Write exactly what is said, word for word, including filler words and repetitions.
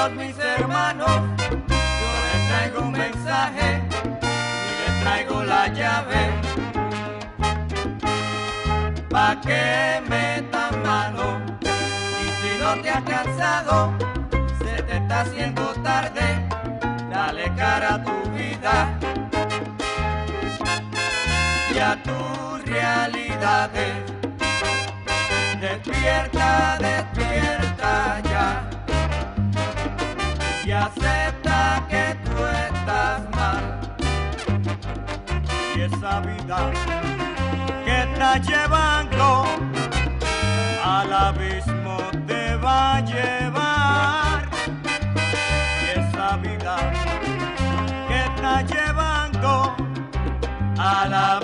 todos mis hermanos, yo les traigo un mensaje y les traigo la llave, pa' que metan mano. Y si no te has cansado, se te está haciendo tarde, dale cara a tu vida y a tus realidades. Despierta, despierta ya y acepta que tú estás mal. Y esa vida que estás llevando al abismo te va a llevar. Y esa vida que estás llevando al abismo